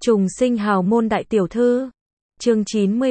Trùng sinh hào môn đại tiểu thư. Chương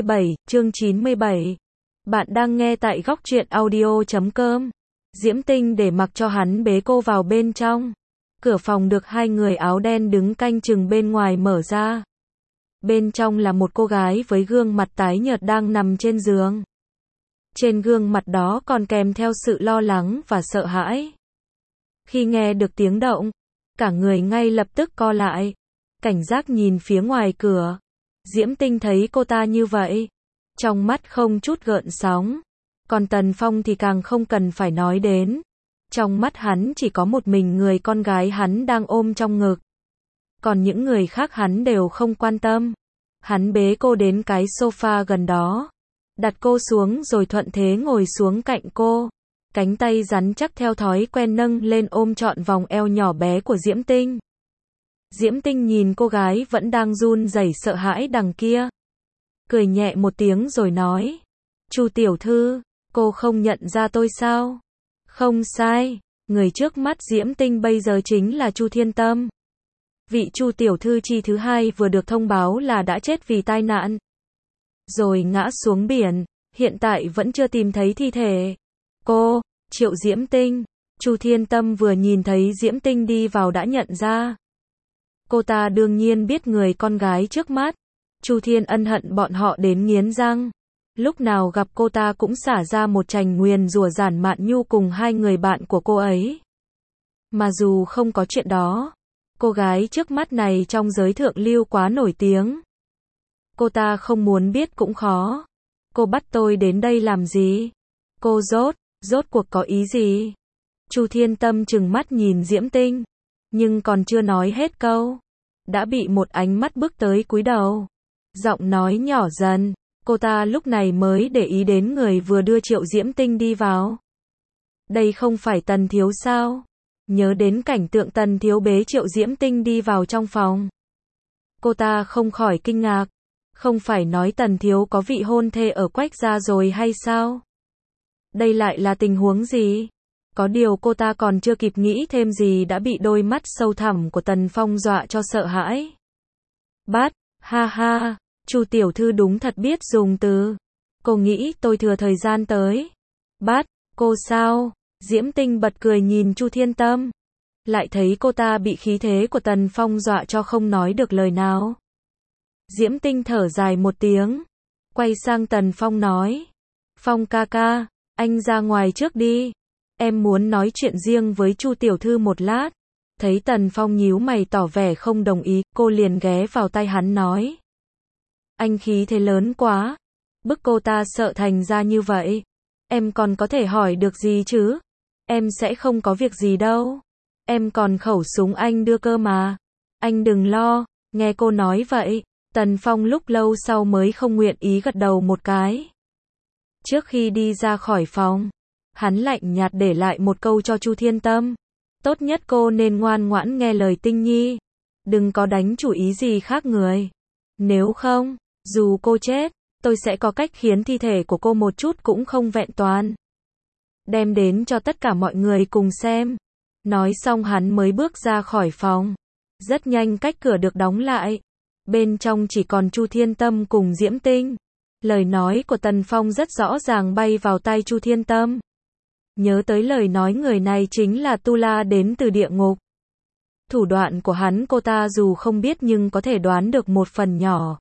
97. Bạn đang nghe tại góc truyện audio.com. Diễm Tinh để mặc cho hắn bế cô vào bên trong. Cửa phòng được hai người áo đen đứng canh chừng bên ngoài mở ra. Bên trong là một cô gái với gương mặt tái nhợt đang nằm trên giường. Trên gương mặt đó còn kèm theo sự lo lắng và sợ hãi. Khi nghe được tiếng động, cả người ngay lập tức co lại, cảnh giác nhìn phía ngoài cửa. Diễm Tinh thấy cô ta như vậy, trong mắt không chút gợn sóng. Còn Tần Phong thì càng không cần phải nói đến. Trong mắt hắn chỉ có một mình người con gái hắn đang ôm trong ngực. Còn những người khác hắn đều không quan tâm. Hắn bế cô đến cái sofa gần đó, đặt cô xuống rồi thuận thế ngồi xuống cạnh cô. Cánh tay rắn chắc theo thói quen nâng lên ôm trọn vòng eo nhỏ bé của Diễm Tinh. Diễm Tinh nhìn cô gái vẫn đang run rẩy sợ hãi đằng kia, cười nhẹ một tiếng rồi nói: "Chu tiểu thư, cô không nhận ra tôi sao?" Không sai, người trước mắt Diễm Tinh bây giờ chính là Chu Thiên Tâm. Vị Chu tiểu thư chi thứ hai vừa được thông báo là đã chết vì tai nạn, rồi ngã xuống biển, hiện tại vẫn chưa tìm thấy thi thể. Cô, Triệu Diễm Tinh. Chu Thiên Tâm vừa nhìn thấy Diễm Tinh đi vào đã nhận ra. Cô ta đương nhiên biết người con gái trước mắt. Chu Thiên Ân hận bọn họ đến nghiến răng. Lúc nào gặp cô ta cũng xả ra một trành nguyền rủa Giản Mạn Nhu cùng hai người bạn của cô ấy. Mà dù không có chuyện đó, cô gái trước mắt này trong giới thượng lưu quá nổi tiếng. Cô ta không muốn biết cũng khó. Cô bắt tôi đến đây làm gì? Cô rốt cuộc có ý gì? Chu Thiên Tâm trừng mắt nhìn Diễm Tinh, nhưng còn chưa nói hết câu, đã bị một ánh mắt bước tới cúi đầu. Giọng nói nhỏ dần, cô ta lúc này mới để ý đến người vừa đưa Triệu Diễm Tinh đi vào. Đây không phải Tần Thiếu sao? Nhớ đến cảnh tượng Tần Thiếu bế Triệu Diễm Tinh đi vào trong phòng, cô ta không khỏi kinh ngạc. Không phải nói Tần Thiếu có vị hôn thê ở Quách gia rồi hay sao? Đây lại là tình huống gì? Có điều cô ta còn chưa kịp nghĩ thêm gì đã bị đôi mắt sâu thẳm của Tần Phong dọa cho sợ hãi. Ha ha, Chu tiểu thư đúng thật biết dùng từ. Cô nghĩ tôi thừa thời gian tới. Cô sao? Diễm Tinh bật cười nhìn Chu Thiên Tâm, lại thấy cô ta bị khí thế của Tần Phong dọa cho không nói được lời nào. Diễm Tinh thở dài một tiếng, quay sang Tần Phong nói: "Phong ca ca, anh ra ngoài trước đi. Em muốn nói chuyện riêng với Chu tiểu thư một lát." Thấy Tần Phong nhíu mày tỏ vẻ không đồng ý, cô liền ghé vào tai hắn nói: "Anh khí thế lớn quá, bức cô ta sợ thành ra như vậy. Em còn có thể hỏi được gì chứ? Em sẽ không có việc gì đâu. Em còn khẩu súng anh đưa cơ mà. Anh đừng lo." Nghe cô nói vậy, Tần Phong lúc lâu sau mới không nguyện ý gật đầu một cái. Trước khi đi ra khỏi phòng, hắn lạnh nhạt để lại một câu cho Chu Thiên Tâm: "Tốt nhất cô nên ngoan ngoãn nghe lời Tinh Nhi, đừng có đánh chủ ý gì khác người. Nếu không, dù cô chết, tôi sẽ có cách khiến thi thể của cô một chút cũng không vẹn toàn, đem đến cho tất cả mọi người cùng xem." Nói xong hắn mới bước ra khỏi phòng. Rất nhanh cách cửa được đóng lại. Bên trong chỉ còn Chu Thiên Tâm cùng Diễm Tinh. Lời nói của Tần Phong rất rõ ràng bay vào tai Chu Thiên Tâm. Nhớ tới lời nói người này chính là Tu La đến từ địa ngục. Thủ đoạn của hắn cô ta dù không biết nhưng có thể đoán được một phần nhỏ.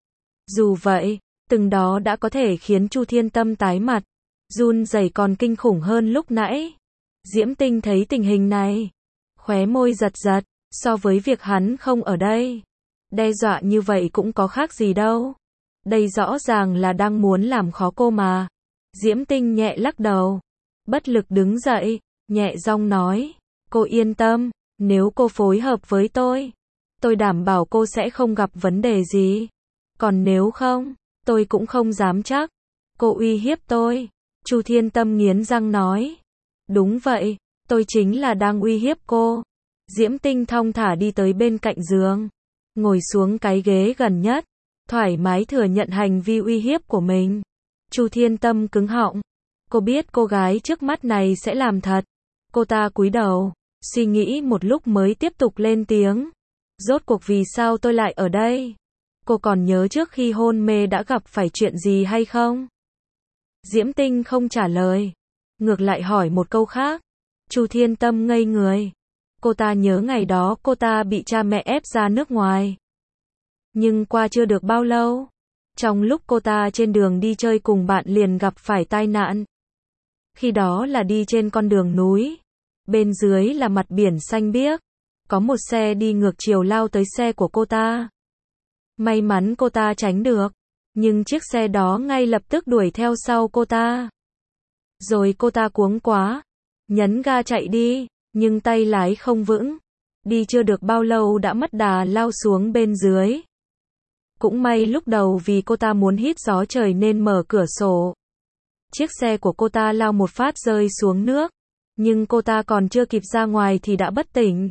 Dù vậy, từng đó đã có thể khiến Chu Thiên Tâm tái mặt, run rẩy còn kinh khủng hơn lúc nãy. Diễm Tinh thấy tình hình này, khóe môi giật giật, so với việc hắn không ở đây, đe dọa như vậy cũng có khác gì đâu. Đây rõ ràng là đang muốn làm khó cô mà. Diễm Tinh nhẹ lắc đầu, bất lực đứng dậy, nhẹ giọng nói: "Cô yên tâm, nếu cô phối hợp với tôi đảm bảo cô sẽ không gặp vấn đề gì. Còn nếu không, tôi cũng không dám chắc." "Cô uy hiếp tôi?" Chu Thiên Tâm nghiến răng nói. "Đúng vậy, tôi chính là đang uy hiếp cô." Diễm Tinh thong thả đi tới bên cạnh giường, ngồi xuống cái ghế gần nhất, thoải mái thừa nhận hành vi uy hiếp của mình. Chu Thiên Tâm cứng họng. Cô biết cô gái trước mắt này sẽ làm thật. Cô ta cúi đầu, suy nghĩ một lúc mới tiếp tục lên tiếng: Rốt cuộc vì sao tôi lại ở đây? Cô còn nhớ trước khi hôn mê đã gặp phải chuyện gì hay không? Diễm Tinh không trả lời, ngược lại hỏi một câu khác. Chu Thiên Tâm ngây người. Cô ta nhớ ngày đó cô ta bị cha mẹ ép ra nước ngoài. Nhưng qua chưa được bao lâu, trong lúc cô ta trên đường đi chơi cùng bạn liền gặp phải tai nạn. Khi đó là đi trên con đường núi, bên dưới là mặt biển xanh biếc, có một xe đi ngược chiều lao tới xe của cô ta. May mắn cô ta tránh được, nhưng chiếc xe đó ngay lập tức đuổi theo sau cô ta. Rồi cô ta cuống quá, nhấn ga chạy đi, nhưng tay lái không vững. Đi chưa được bao lâu đã mất đà lao xuống bên dưới. Cũng may lúc đầu vì cô ta muốn hít gió trời nên mở cửa sổ. Chiếc xe của cô ta lao một phát rơi xuống nước, nhưng cô ta còn chưa kịp ra ngoài thì đã bất tỉnh.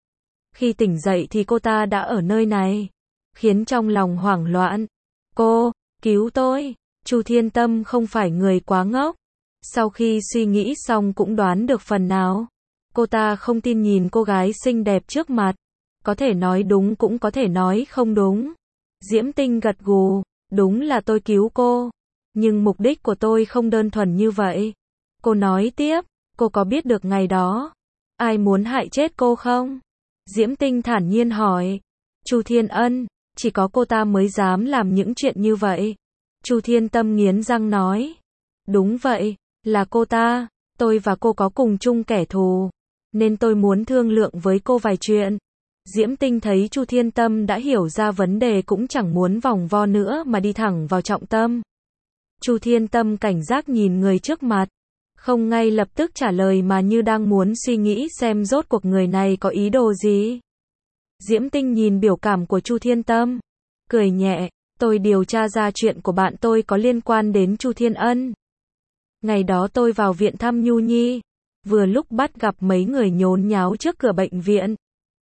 Khi tỉnh dậy thì cô ta đã ở nơi này, khiến trong lòng hoảng loạn. Cô, cứu tôi. Chu Thiên Tâm không phải người quá ngốc. Sau khi suy nghĩ xong cũng đoán được phần nào. Cô ta không tin nhìn cô gái xinh đẹp trước mặt. Có thể nói đúng cũng có thể nói không đúng. Diễm Tinh gật gù, đúng là tôi cứu cô. Nhưng mục đích của tôi không đơn thuần như vậy. Cô nói tiếp, cô có biết được ngày đó ai muốn hại chết cô không? Diễm Tinh thản nhiên hỏi. Chu Thiên Ân, chỉ có cô ta mới dám làm những chuyện như vậy. Chu Thiên Tâm nghiến răng nói. Đúng vậy, là cô ta, tôi và cô có cùng chung kẻ thù, nên tôi muốn thương lượng với cô vài chuyện. Diễm Tinh thấy Chu Thiên Tâm đã hiểu ra vấn đề cũng chẳng muốn vòng vo nữa mà đi thẳng vào trọng tâm. Chu Thiên Tâm cảnh giác nhìn người trước mặt, không ngay lập tức trả lời mà như đang muốn suy nghĩ xem rốt cuộc người này có ý đồ gì. Diễm Tinh nhìn biểu cảm của Chu Thiên Tâm, cười nhẹ, tôi điều tra ra chuyện của bạn tôi có liên quan đến Chu Thiên Ân. Ngày đó tôi vào viện thăm Nhu Nhi, vừa lúc bắt gặp mấy người nhốn nháo trước cửa bệnh viện.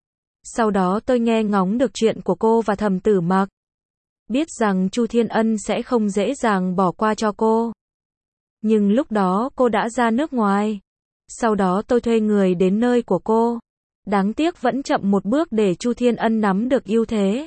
Sau đó tôi nghe ngóng được chuyện của cô và Thẩm Tử Mặc. Biết rằng Chu Thiên Ân sẽ không dễ dàng bỏ qua cho cô. Nhưng lúc đó cô đã ra nước ngoài. Sau đó tôi thuê người đến nơi của cô. Đáng tiếc vẫn chậm một bước để Chu Thiên Ân nắm được ưu thế.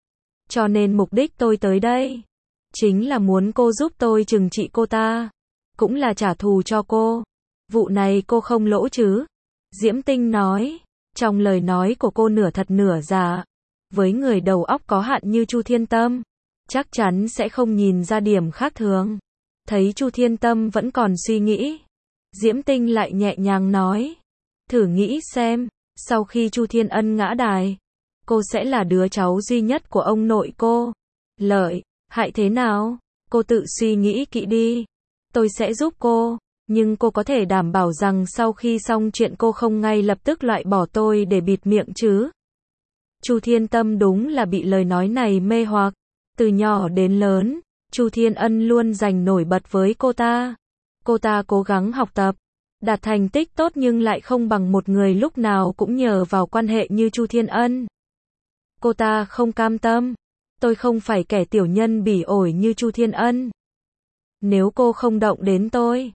Cho nên mục đích tôi tới đây chính là muốn cô giúp tôi trừng trị cô ta, cũng là trả thù cho cô. Vụ này cô không lỗ chứ? Diễm Tinh nói. Trong lời nói của cô nửa thật nửa giả. Với người đầu óc có hạn như Chu Thiên Tâm, chắc chắn sẽ không nhìn ra điểm khác thường. Thấy Chu Thiên Tâm vẫn còn suy nghĩ, Diễm Tinh lại nhẹ nhàng nói. Thử nghĩ xem, sau khi Chu Thiên Ân ngã đài, cô sẽ là đứa cháu duy nhất của ông nội cô. Lợi, hại thế nào? Cô tự suy nghĩ kỹ đi. Tôi sẽ giúp cô. Nhưng cô có thể đảm bảo rằng sau khi xong chuyện cô không ngay lập tức loại bỏ tôi để bịt miệng chứ? Chu Thiên Tâm đúng là bị lời nói này mê hoặc. Từ nhỏ đến lớn, Chu Thiên Ân luôn giành nổi bật với cô ta. Cô ta cố gắng học tập, đạt thành tích tốt nhưng lại không bằng một người lúc nào cũng nhờ vào quan hệ như Chu Thiên Ân. Cô ta không cam tâm. Tôi không phải kẻ tiểu nhân bỉ ổi như Chu Thiên Ân. Nếu cô không động đến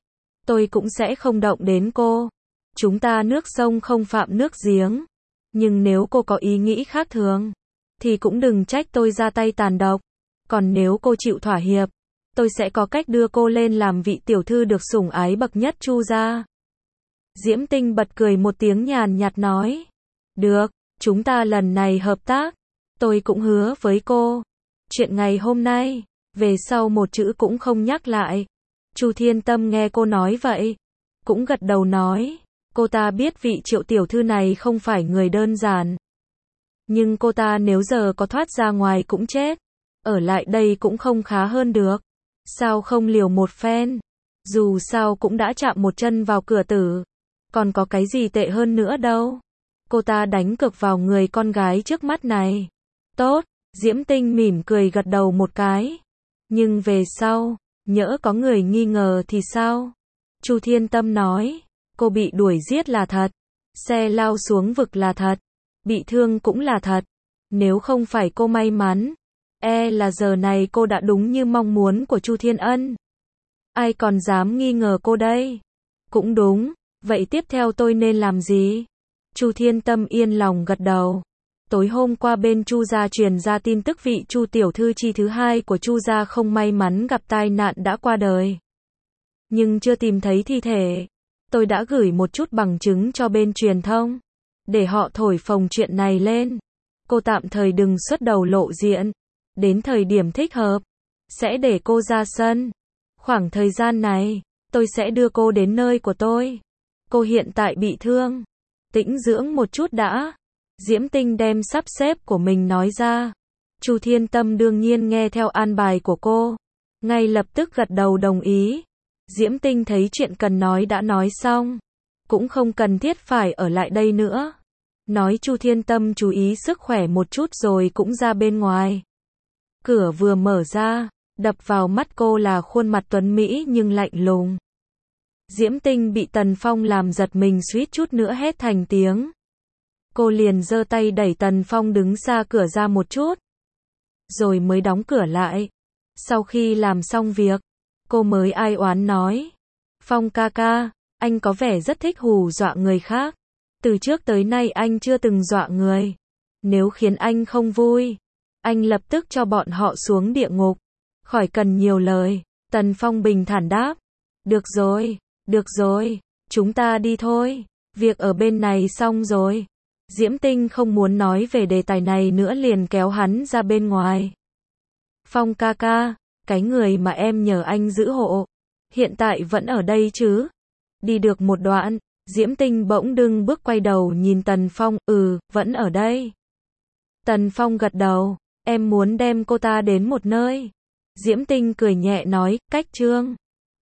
tôi cũng sẽ không động đến cô. Chúng ta nước sông không phạm nước giếng. Nhưng nếu cô có ý nghĩ khác thường, thì cũng đừng trách tôi ra tay tàn độc. Còn nếu cô chịu thỏa hiệp, tôi sẽ có cách đưa cô lên làm vị tiểu thư được sủng ái bậc nhất Chu gia. Diễm Tinh bật cười một tiếng nhàn nhạt nói. Được, chúng ta lần này hợp tác. Tôi cũng hứa với cô. Chuyện ngày hôm nay, về sau một chữ cũng không nhắc lại. Chu Thiên Tâm nghe cô nói vậy, cũng gật đầu nói. Cô ta biết vị Triệu tiểu thư này không phải người đơn giản. Nhưng cô ta nếu giờ có thoát ra ngoài cũng chết. Ở lại đây cũng không khá hơn được. Sao không liều một phen? Dù sao cũng đã chạm một chân vào cửa tử. Còn có cái gì tệ hơn nữa đâu. Cô ta đánh cược vào người con gái trước mắt này. Tốt, Diễm Tinh mỉm cười gật đầu một cái. Nhưng về sau, nhỡ có người nghi ngờ thì sao? Chu Thiên Tâm nói. Cô bị đuổi giết là thật. Xe lao xuống vực là thật. Bị thương cũng là thật. Nếu không phải cô may mắn, là giờ này cô đã đúng như mong muốn của Chu Thiên Ân. Ai còn dám nghi ngờ cô đây? Cũng đúng. Vậy tiếp theo tôi nên làm gì? Chu Thiên Tâm yên lòng gật đầu. Tối hôm qua bên Chu gia truyền ra tin tức vị Chu tiểu thư chi thứ hai của Chu gia không may mắn gặp tai nạn đã qua đời. Nhưng chưa tìm thấy thi thể. Tôi đã gửi một chút bằng chứng cho bên truyền thông, để họ thổi phồng chuyện này lên. Cô tạm thời đừng xuất đầu lộ diện. Đến thời điểm thích hợp, sẽ để cô ra sân. Khoảng thời gian này, tôi sẽ đưa cô đến nơi của tôi. Cô hiện tại bị thương. Tĩnh dưỡng một chút đã. Diễm Tinh đem sắp xếp của mình nói ra. Chu Thiên Tâm đương nhiên nghe theo an bài của cô. Ngay lập tức gật đầu đồng ý. Diễm Tinh thấy chuyện cần nói đã nói xong. Cũng không cần thiết phải ở lại đây nữa. Nói Chu Thiên Tâm chú ý sức khỏe một chút rồi cũng ra bên ngoài. Cửa vừa mở ra, đập vào mắt cô là khuôn mặt tuấn mỹ nhưng lạnh lùng. Diễm Tinh bị Tần Phong làm giật mình suýt chút nữa hét thành tiếng. Cô liền giơ tay đẩy Tần Phong đứng xa cửa ra một chút, rồi mới đóng cửa lại. Sau khi làm xong việc, cô mới ai oán nói. Phong ca ca, anh có vẻ rất thích hù dọa người khác. Từ trước tới nay anh chưa từng dọa người. Nếu khiến anh không vui, anh lập tức cho bọn họ xuống địa ngục. Khỏi cần nhiều lời. Tần Phong bình thản đáp. Được rồi, chúng ta đi thôi. Việc ở bên này xong rồi. Diễm Tinh không muốn nói về đề tài này nữa liền kéo hắn ra bên ngoài. Phong ca ca, cái người mà em nhờ anh giữ hộ, hiện tại vẫn ở đây chứ? Đi được một đoạn, Diễm Tinh bỗng dưng bước quay đầu nhìn Tần Phong, vẫn ở đây. Tần Phong gật đầu, em muốn đem cô ta đến một nơi. Diễm Tinh cười nhẹ nói, cách Trương.